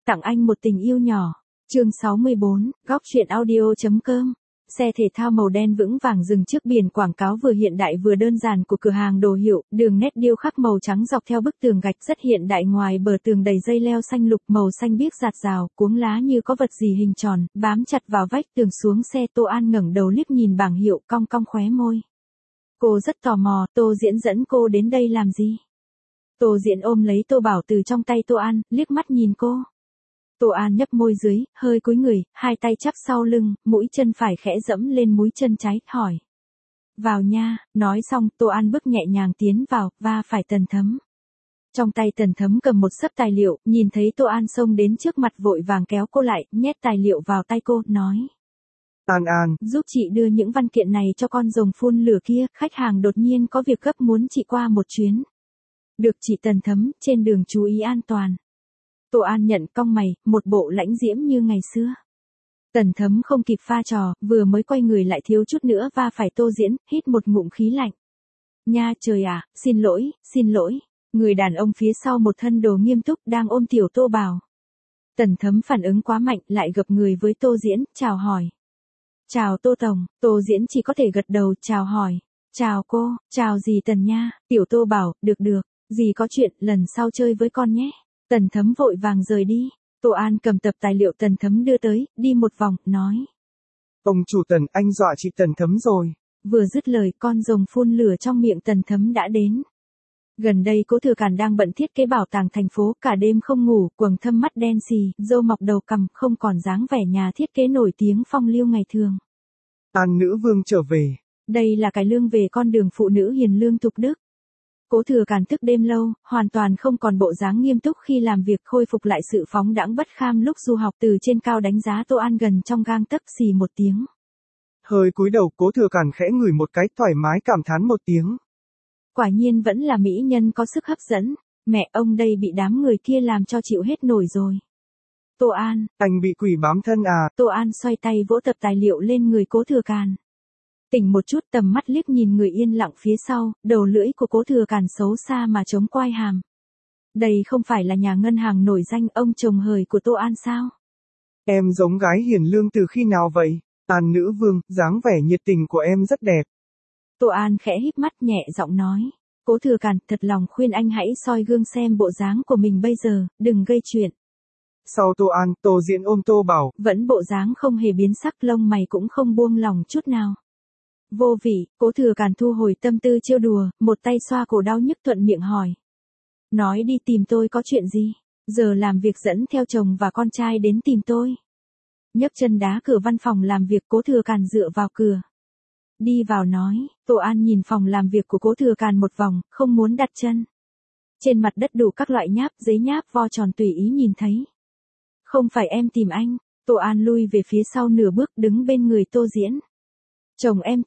Tặng anh một tình yêu nhỏ. Chương 64, góc truyện audio.com. Xe thể thao màu đen vững vàng dừng trước biển quảng cáo vừa hiện đại vừa đơn giản của cửa hàng đồ hiệu, đường nét điêu khắc màu trắng dọc theo bức tường gạch rất hiện đại, ngoài bờ tường đầy dây leo xanh lục màu xanh biếc rạt rào, cuống lá như có vật gì hình tròn, bám chặt vào vách tường. Xuống xe, Tô An ngẩng đầu liếc nhìn bảng hiệu, cong cong khóe môi. Cô rất tò mò, Tô Diễn dẫn cô đến đây làm gì? Tô Diễn ôm lấy Tô Bảo từ trong tay Tô An, liếc mắt nhìn cô. Tô An nhấp môi dưới, hơi cúi người, hai tay chắp sau lưng, mũi chân phải khẽ dẫm lên mũi chân trái, hỏi. Vào nha. Nói xong, Tô An bước nhẹ nhàng tiến vào, va phải Tần Thấm. Trong tay Tần Thấm cầm một xấp tài liệu, nhìn thấy Tô An xông đến trước mặt vội vàng kéo cô lại, nhét tài liệu vào tay cô, nói. An, giúp chị đưa những văn kiện này cho con rồng phun lửa kia, khách hàng đột nhiên có việc gấp muốn chị qua một chuyến. Được chị. Tần Thấm, trên đường chú ý an toàn. Tô An nhận, cong mày, một bộ lãnh diễm như ngày xưa. Tần Thấm không kịp pha trò, vừa mới quay người lại thiếu chút nữa va phải Tô Diễn, hít một ngụm khí lạnh. Nha trời à, xin lỗi. Người đàn ông phía sau một thân đồ nghiêm túc đang ôm tiểu Tô Bảo. Tần Thấm phản ứng quá mạnh, lại gập người với Tô Diễn, chào hỏi. Chào Tô Tổng. Tô Diễn chỉ có thể gật đầu, chào hỏi. Chào cô. Chào gì Tần nha. Tiểu Tô Bảo, được. Gì có chuyện, lần sau chơi với con nhé. Tần Thấm vội vàng rời đi. Tô An cầm tập tài liệu Tần Thấm đưa tới, đi một vòng, nói. Ông chủ Tần, anh dọa chị Tần Thấm rồi. Vừa dứt lời, con rồng phun lửa trong miệng Tần Thấm đã đến. Gần đây Cố Thừa Càn đang bận thiết kế bảo tàng thành phố, cả đêm không ngủ, quầng thâm mắt đen xì, râu mọc đầu cằm, không còn dáng vẻ nhà thiết kế nổi tiếng phong lưu ngày thường. An nữ vương trở về. Đây là cải lương về con đường phụ nữ hiền lương thục đức. Cố Thừa Càn thức đêm lâu, hoàn toàn không còn bộ dáng nghiêm túc khi làm việc, khôi phục lại sự phóng đãng bất kham lúc du học. Từ trên cao đánh giá Tô An gần trong gang tấc, xì một tiếng. Hơi cúi đầu, Cố Thừa Càn khẽ ngửi một cái, thoải mái cảm thán một tiếng. Quả nhiên vẫn là mỹ nhân có sức hấp dẫn. Mẹ ông đây bị đám người kia làm cho chịu hết nổi rồi. Tô An, anh bị quỷ bám thân à? Tô An xoay tay vỗ tập tài liệu lên người Cố Thừa Càn. Tỉnh một chút, tầm mắt liếc nhìn người yên lặng phía sau, đầu lưỡi của Cố Thừa Càn xấu xa mà chống quai hàm. Đây không phải là nhà ngân hàng nổi danh ông chồng hời của Tô An sao? Em giống gái hiền lương từ khi nào vậy? An nữ vương, dáng vẻ nhiệt tình của em rất đẹp. Tô An khẽ híp mắt nhẹ giọng nói. Cố Thừa Càn, thật lòng khuyên anh hãy soi gương xem bộ dáng của mình bây giờ, đừng gây chuyện. Sau Tô An, Tô Diễn ôm Tô Bảo. Vẫn bộ dáng không hề biến sắc, lông mày cũng không buông lỏng chút nào. Vô vị. Cố Thừa Càn thu hồi tâm tư trêu đùa, một tay xoa cổ đau nhức, thuận miệng hỏi. Nói đi, tìm tôi có chuyện gì? Giờ làm việc dẫn theo chồng và con trai đến tìm tôi. Nhấc chân đá cửa văn phòng làm việc, Cố Thừa Càn dựa vào cửa. Đi vào nói. Tô An nhìn phòng làm việc của Cố Thừa Càn một vòng, không muốn đặt chân. Trên mặt đất đủ các loại nháp, giấy nháp vo tròn tùy ý nhìn thấy. Không phải em tìm anh. Tô An lui về phía sau nửa bước, đứng bên người Tô Diễn. Chồng em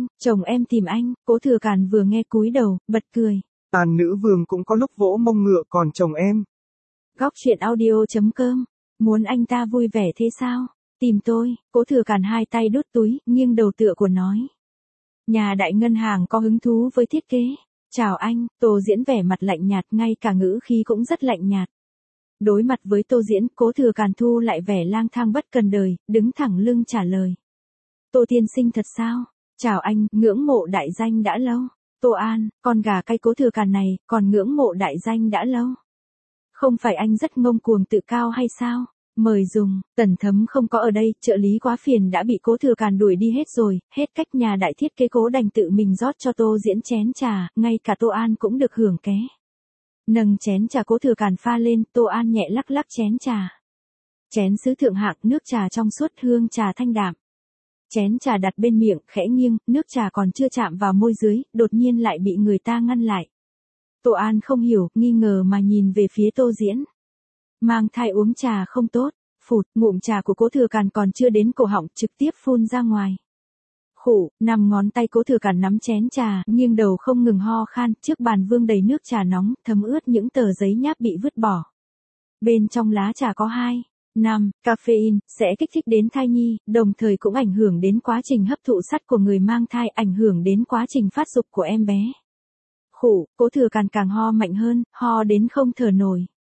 tìm anh. Cố Thừa Càn vừa nghe cúi đầu, bật cười. An nữ vương cũng có lúc vỗ mông ngựa, còn chồng em. Góc truyện audio.com. Muốn anh ta vui vẻ thế sao? Tìm tôi. Cố Thừa Càn hai tay đút túi, nghiêng đầu tựa của nói. Nhà đại ngân hàng có hứng thú với thiết kế. Chào anh. Tô Diễn vẻ mặt lạnh nhạt, ngay cả ngữ khí cũng rất lạnh nhạt. Đối mặt với Tô Diễn, Cố Thừa Càn thu lại vẻ lang thang bất cần đời, đứng thẳng lưng trả lời. Tô tiên sinh thật sao? Chào anh, ngưỡng mộ đại danh đã lâu. Tô An, con gà cay. Cố Thừa Càn này, còn ngưỡng mộ đại danh đã lâu. Không phải anh rất ngông cuồng tự cao hay sao? Mời dùng. Tần Thấm không có ở đây, trợ lý quá phiền đã bị Cố Thừa Càn đuổi đi hết rồi, hết cách, nhà đại thiết kế Cố đành tự mình rót cho Tô Diễn chén trà, ngay cả Tô An cũng được hưởng ké. Nâng chén trà Cố Thừa Càn pha lên, Tô An nhẹ lắc lắc chén trà. Chén sứ thượng hạng, nước trà trong suốt, hương trà thanh đạm. Chén trà đặt bên miệng, khẽ nghiêng, nước trà còn chưa chạm vào môi dưới, đột nhiên lại bị người ta ngăn lại. Tô An không hiểu, nghi ngờ mà nhìn về phía Tô Diễn. Mang thai uống trà không tốt. Phụt, ngụm trà của Cố Thừa Càn còn chưa đến cổ họng, trực tiếp phun ra ngoài. Khụ, 5 ngón tay Cố Thừa Càn nắm chén trà, nghiêng đầu không ngừng ho khan, trước bàn vương đầy nước trà nóng, thấm ướt những tờ giấy nháp bị vứt bỏ. Bên trong lá trà có 5 caffeine, sẽ kích thích đến thai nhi, đồng thời cũng ảnh hưởng đến quá trình hấp thụ sắt của người mang thai, ảnh hưởng đến quá trình phát dục của em bé. Khụ, Cố Thừa Càn càng ho mạnh hơn, ho đến không thở nổi.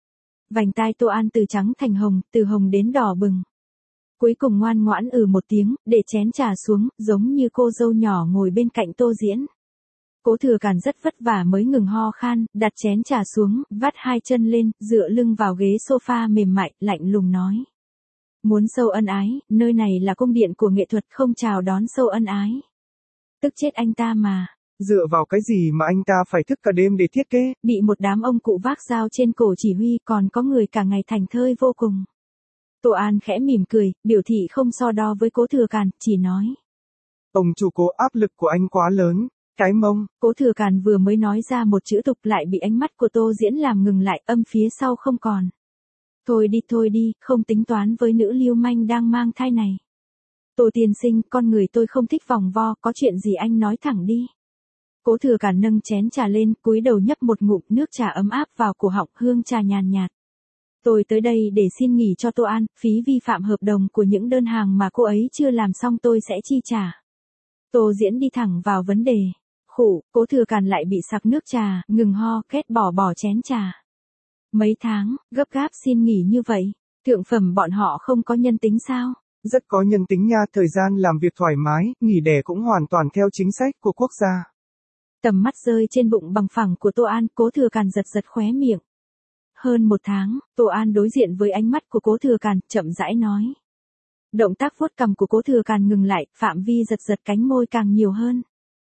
Vành tai Tô An từ trắng thành hồng, từ hồng đến đỏ bừng. Cuối cùng ngoan ngoãn một tiếng, để chén trà xuống, giống như cô dâu nhỏ ngồi bên cạnh Tô Diễn. Cố Thừa Càn rất vất vả mới ngừng ho khan, đặt chén trà xuống, vắt hai chân lên, dựa lưng vào ghế sofa mềm mại, lạnh lùng nói. Muốn sâu ân ái, nơi này là cung điện của nghệ thuật, không chào đón sâu ân ái. Tức chết anh ta mà. Dựa vào cái gì mà anh ta phải thức cả đêm để thiết kế? Bị một đám ông cụ vác dao trên cổ chỉ huy, còn có người cả ngày thành thơi vô cùng. Tô An khẽ mỉm cười, biểu thị không so đo với Cố Thừa Càn, chỉ nói. Ông chủ Cố, áp lực của anh quá lớn, cái mông. Cố Thừa Càn vừa mới nói ra một chữ tục lại bị ánh mắt của Tô Diễn làm ngừng lại, âm phía sau không còn. Thôi đi, không tính toán với nữ lưu manh đang mang thai này. Tô tiên sinh, con người tôi không thích vòng vo, có chuyện gì anh nói thẳng đi. Cố Thừa Càn nâng chén trà lên, cúi đầu nhấp một ngụm nước trà ấm áp vào cổ họng, hương trà nhàn nhạt. Tôi tới đây để xin nghỉ cho Tô An, phí vi phạm hợp đồng của những đơn hàng mà cô ấy chưa làm xong tôi sẽ chi trả. Tô Diễn đi thẳng vào vấn đề. Khụ, Cố Thừa Càn lại bị sặc nước trà, ngừng ho, kết bỏ chén trà. Mấy tháng, gấp gáp xin nghỉ như vậy, thượng phẩm bọn họ không có nhân tính sao? Rất có nhân tính nha, thời gian làm việc thoải mái, nghỉ đẻ cũng hoàn toàn theo chính sách của quốc gia. Tầm mắt rơi trên bụng bằng phẳng của Tô An, Cố Thừa Càn giật khóe miệng. Hơn một tháng, Tô An đối diện với ánh mắt của Cố Thừa Càn, chậm rãi nói. Động tác vuốt cằm của Cố Thừa Càn ngừng lại, phạm vi giật cánh môi càng nhiều hơn.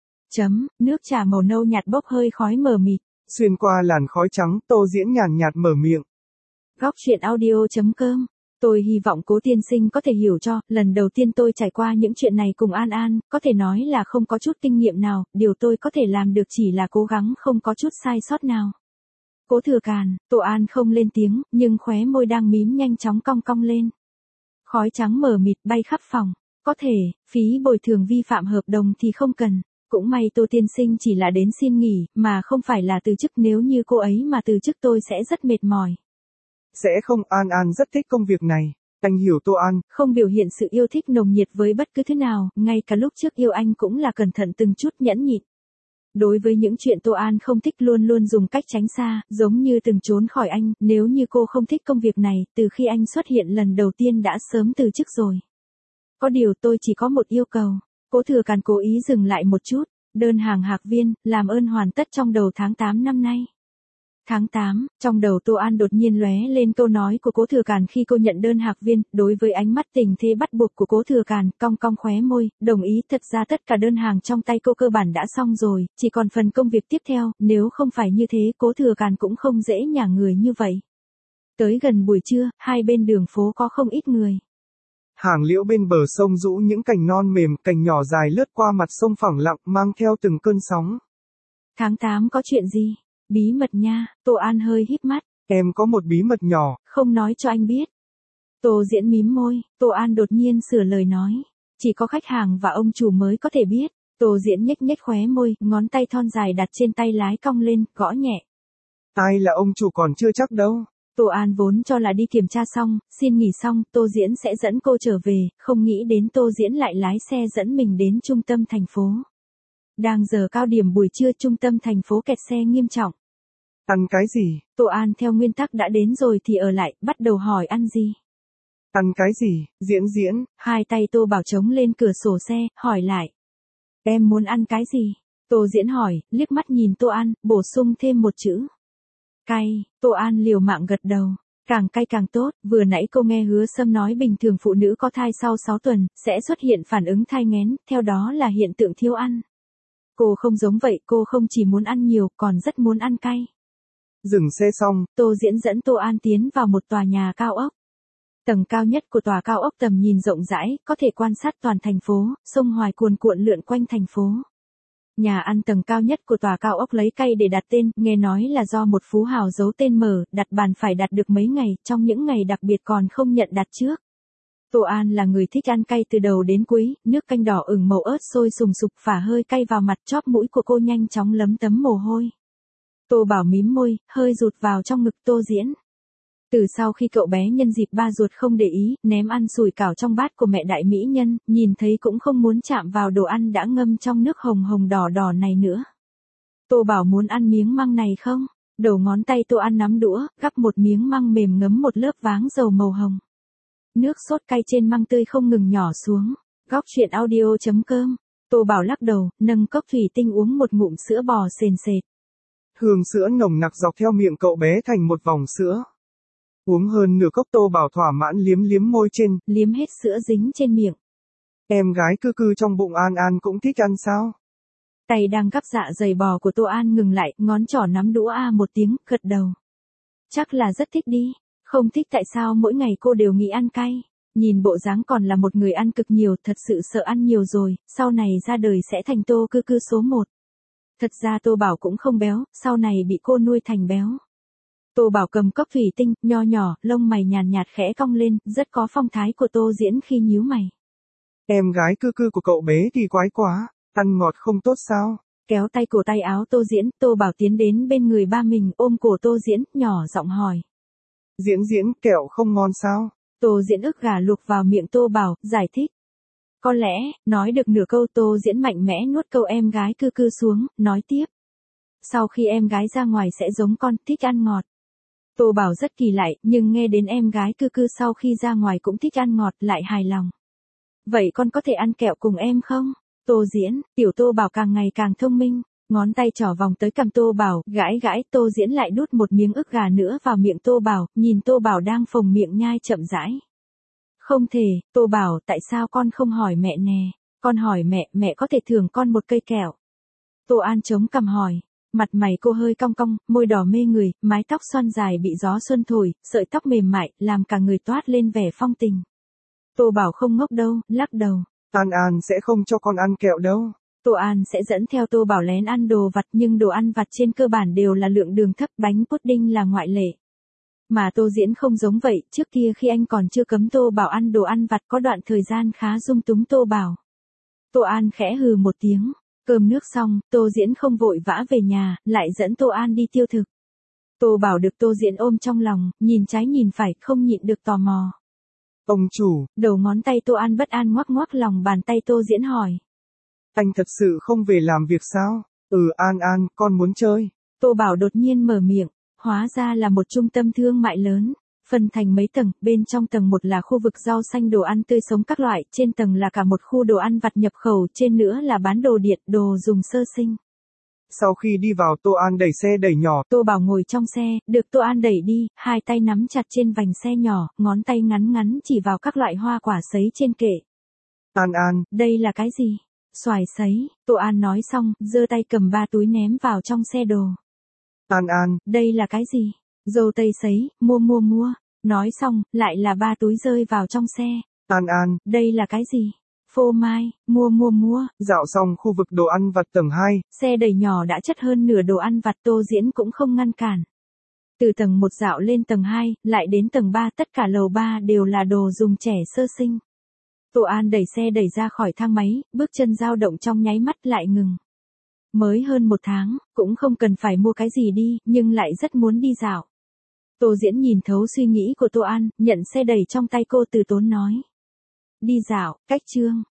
Nước trà màu nâu nhạt bốc hơi khói mờ mịt. Xuyên qua làn khói trắng, Tô Diễn nhàn nhạt mở miệng. Góc truyện audio.com. Tôi hy vọng Cố tiên sinh có thể hiểu cho, lần đầu tiên tôi trải qua những chuyện này cùng An An, có thể nói là không có chút kinh nghiệm nào, điều tôi có thể làm được chỉ là cố gắng không có chút sai sót nào. Cố Thừa Càn, Tô An không lên tiếng, nhưng khóe môi đang mím nhanh chóng cong lên. Khói trắng mờ mịt bay khắp phòng. Có thể, phí bồi thường vi phạm hợp đồng thì không cần. Cũng may Tô tiên sinh chỉ là đến xin nghỉ, mà không phải là từ chức, nếu như cô ấy mà từ chức tôi sẽ rất mệt mỏi. Sẽ không, An An rất thích công việc này. Anh hiểu Tô An. Không biểu hiện sự yêu thích nồng nhiệt với bất cứ thứ nào, ngay cả lúc trước yêu anh cũng là cẩn thận từng chút nhẫn nhịn. Đối với những chuyện Tô An không thích luôn luôn dùng cách tránh xa, giống như từng trốn khỏi anh, nếu như cô không thích công việc này, từ khi anh xuất hiện lần đầu tiên đã sớm từ chức rồi. Có điều tôi chỉ có một yêu cầu. Cố Thừa Càn cố ý dừng lại một chút, đơn hàng Hạc Viên, làm ơn hoàn tất trong đầu tháng 8 năm nay. Tháng 8, trong đầu Tô An đột nhiên lóe lên câu nói của Cố Thừa Càn khi cô nhận đơn Hạc Viên, đối với ánh mắt tình thế bắt buộc của Cố Thừa Càn, cong khóe môi, đồng ý, thật ra tất cả đơn hàng trong tay cô cơ bản đã xong rồi, chỉ còn phần công việc tiếp theo, nếu không phải như thế Cố Thừa Càn cũng không dễ nhả người như vậy. Tới gần buổi trưa, hai bên đường phố có không ít người. Hàng liễu bên bờ sông rũ những cành non mềm, cành nhỏ dài lướt qua mặt sông phẳng lặng, mang theo từng cơn sóng. Tháng 8 có chuyện gì? Bí mật nha, Tô An hơi híp mắt. Em có một bí mật nhỏ. Không nói cho anh biết. Tô Diễn mím môi, Tô An đột nhiên sửa lời nói. Chỉ có khách hàng và ông chủ mới có thể biết. Tô Diễn nhếch khóe môi, ngón tay thon dài đặt trên tay lái cong lên, gõ nhẹ. Ai là ông chủ còn chưa chắc đâu. Tô An vốn cho là đi kiểm tra xong, xin nghỉ xong, Tô Diễn sẽ dẫn cô trở về, không nghĩ đến Tô Diễn lại lái xe dẫn mình đến trung tâm thành phố. Đang giờ cao điểm buổi trưa, trung tâm thành phố kẹt xe nghiêm trọng. Ăn cái gì? Tô An theo nguyên tắc đã đến rồi thì ở lại, bắt đầu hỏi ăn gì. Ăn cái gì? Diễn. Hai tay Tô Bảo chống lên cửa sổ xe, hỏi lại. Em muốn ăn cái gì? Tô Diễn hỏi, liếc mắt nhìn Tô An, bổ sung thêm một chữ. Cay. Tô An liều mạng gật đầu. Càng cay càng tốt, vừa nãy cô nghe Hứa Sâm nói bình thường phụ nữ có thai sau 6 tuần, sẽ xuất hiện phản ứng thai nghén, theo đó là hiện tượng thiếu ăn. Cô không giống vậy, cô không chỉ muốn ăn nhiều, còn rất muốn ăn cay. Dừng xe xong, Tô Diễn dẫn Tô An tiến vào một tòa nhà cao ốc. Tầng cao nhất của tòa cao ốc tầm nhìn rộng rãi, có thể quan sát toàn thành phố, sông Hoài cuồn cuộn lượn quanh thành phố. Nhà ăn tầng cao nhất của tòa cao ốc lấy cay để đặt tên, nghe nói là do một phú hào giấu tên mở, đặt bàn phải đặt được mấy ngày, trong những ngày đặc biệt còn không nhận đặt trước. Tô An là người thích ăn cay từ đầu đến cuối, nước canh đỏ ửng màu ớt sôi sùng sục phả hơi cay vào mặt, chóp mũi của cô nhanh chóng lấm tấm mồ hôi. Tô Bảo mím môi, hơi rụt vào trong ngực Tô Diễn. Từ sau khi cậu bé nhân dịp ba ruột không để ý, ném ăn sủi cảo trong bát của mẹ đại mỹ nhân, nhìn thấy cũng không muốn chạm vào đồ ăn đã ngâm trong nước hồng hồng đỏ đỏ này nữa. Tô Bảo muốn ăn miếng măng này không? Đầu ngón tay Tô An nắm đũa, gắp một miếng măng mềm ngấm một lớp váng dầu màu hồng. Nước sốt cay trên măng tươi không ngừng nhỏ xuống. Góc truyện audio.com. Tô Bảo lắc đầu, nâng cốc thủy tinh uống một ngụm sữa bò sền sệt. Hương sữa nồng nặc dọc theo miệng cậu bé thành một vòng sữa. Uống hơn nửa cốc Tô Bảo thỏa mãn liếm liếm môi trên, Liếm hết sữa dính trên miệng. Em gái cư cư trong bụng An An cũng thích ăn sao? Tay đang gắp dạ dày bò của Tô An ngừng lại, ngón trỏ nắm đũa một tiếng, gật đầu. Chắc là rất thích đi. Không thích tại sao mỗi ngày cô đều nghĩ ăn cay. Nhìn bộ dáng còn là một người ăn cực nhiều, thật sự sợ ăn nhiều rồi, sau này ra đời sẽ thành Tô cư cư số 1. Thật ra Tô Bảo cũng không béo, sau này bị cô nuôi thành béo. Tô Bảo cầm cốc thủy tinh, nho nhỏ, lông mày nhàn nhạt khẽ cong lên, rất có phong thái của Tô Diễn khi nhíu mày. Em gái cư cư của cậu bé thì quái quá, ăn ngọt không tốt sao? Kéo tay cổ tay áo Tô Diễn, Tô Bảo tiến đến bên người ba mình, ôm cổ Tô Diễn, nhỏ giọng hỏi. Diễn kẹo không ngon sao? Tô Diễn ức gà luộc vào miệng Tô Bảo, giải thích. Có lẽ, nói được nửa câu Tô Diễn mạnh mẽ nuốt câu em gái cư cư xuống, nói tiếp. Sau khi em gái ra ngoài sẽ giống con, thích ăn ngọt. Tô Bảo rất kỳ lạ, nhưng nghe đến em gái cư cư sau khi ra ngoài cũng thích ăn ngọt lại hài lòng. Vậy con có thể ăn kẹo cùng em không? Tô Diễn, tiểu Tô Bảo càng ngày càng thông minh, ngón tay trỏ vòng tới cằm Tô Bảo, gãi gãi, Tô Diễn lại đút một miếng ức gà nữa vào miệng Tô Bảo, nhìn Tô Bảo đang phồng miệng nhai chậm rãi. Không thể, Tô Bảo, tại sao con không hỏi mẹ nè? Con hỏi mẹ, mẹ có thể thưởng con một cây kẹo. Tô An chống cằm hỏi. Mặt mày cô hơi cong cong, môi đỏ mê người, mái tóc xoăn dài bị gió xuân thổi, sợi tóc mềm mại, làm cả người toát lên vẻ phong tình. Tô Bảo không ngốc đâu, lắc đầu. An An sẽ không cho con ăn kẹo đâu. Tô An sẽ dẫn theo Tô Bảo lén ăn đồ vặt, nhưng đồ ăn vặt trên cơ bản đều là lượng đường thấp, bánh pudding là ngoại lệ. Mà Tô Diễn không giống vậy, trước kia khi anh còn chưa cấm Tô Bảo ăn đồ ăn vặt có đoạn thời gian khá dung túng Tô Bảo. Tô An khẽ hừ một tiếng. Cơm nước xong, Tô Diễn không vội vã về nhà, lại dẫn Tô An đi tiêu thực. Tô Bảo được Tô Diễn ôm trong lòng, nhìn trái nhìn phải, không nhịn được tò mò. Ông chủ. Đầu ngón tay Tô An bất an ngoắc ngoắc lòng bàn tay Tô Diễn hỏi. Anh thật sự không về làm việc sao? An An, con muốn chơi. Tô Bảo đột nhiên mở miệng, hóa ra là một trung tâm thương mại lớn. Phân thành mấy tầng, bên trong tầng 1 là khu vực rau xanh đồ ăn tươi sống các loại, trên tầng là cả một khu đồ ăn vặt nhập khẩu, trên nữa là bán đồ điện, đồ dùng sơ sinh. Sau khi đi vào Tô An đẩy xe đẩy nhỏ. Tô Bảo ngồi trong xe, được Tô An đẩy đi, hai tay nắm chặt trên vành xe nhỏ, ngón tay ngắn ngắn chỉ vào các loại hoa quả sấy trên kệ. An An, đây là cái gì? Xoài sấy, Tô An nói xong, giơ tay cầm 3 túi ném vào trong xe đồ. An An, đây là cái gì? Dâu tây sấy, mua. Nói xong, lại là 3 túi rơi vào trong xe. An An, đây là cái gì? Phô mai, mua. Dạo xong khu vực đồ ăn vặt tầng 2. Xe đẩy nhỏ đã chất hơn nửa đồ ăn vặt, Tô Diễn cũng không ngăn cản. Từ tầng 1 dạo lên tầng 2, lại đến tầng 3, tất cả lầu 3 đều là đồ dùng trẻ sơ sinh. Tô An đẩy xe đẩy ra khỏi thang máy, bước chân dao động trong nháy mắt lại ngừng. Mới hơn 1 tháng, cũng không cần phải mua cái gì đi, nhưng lại rất muốn đi dạo. Tô Diễn nhìn thấu suy nghĩ của Tô An, nhận xe đẩy trong tay cô từ tốn nói. Đi dạo, cách Trương.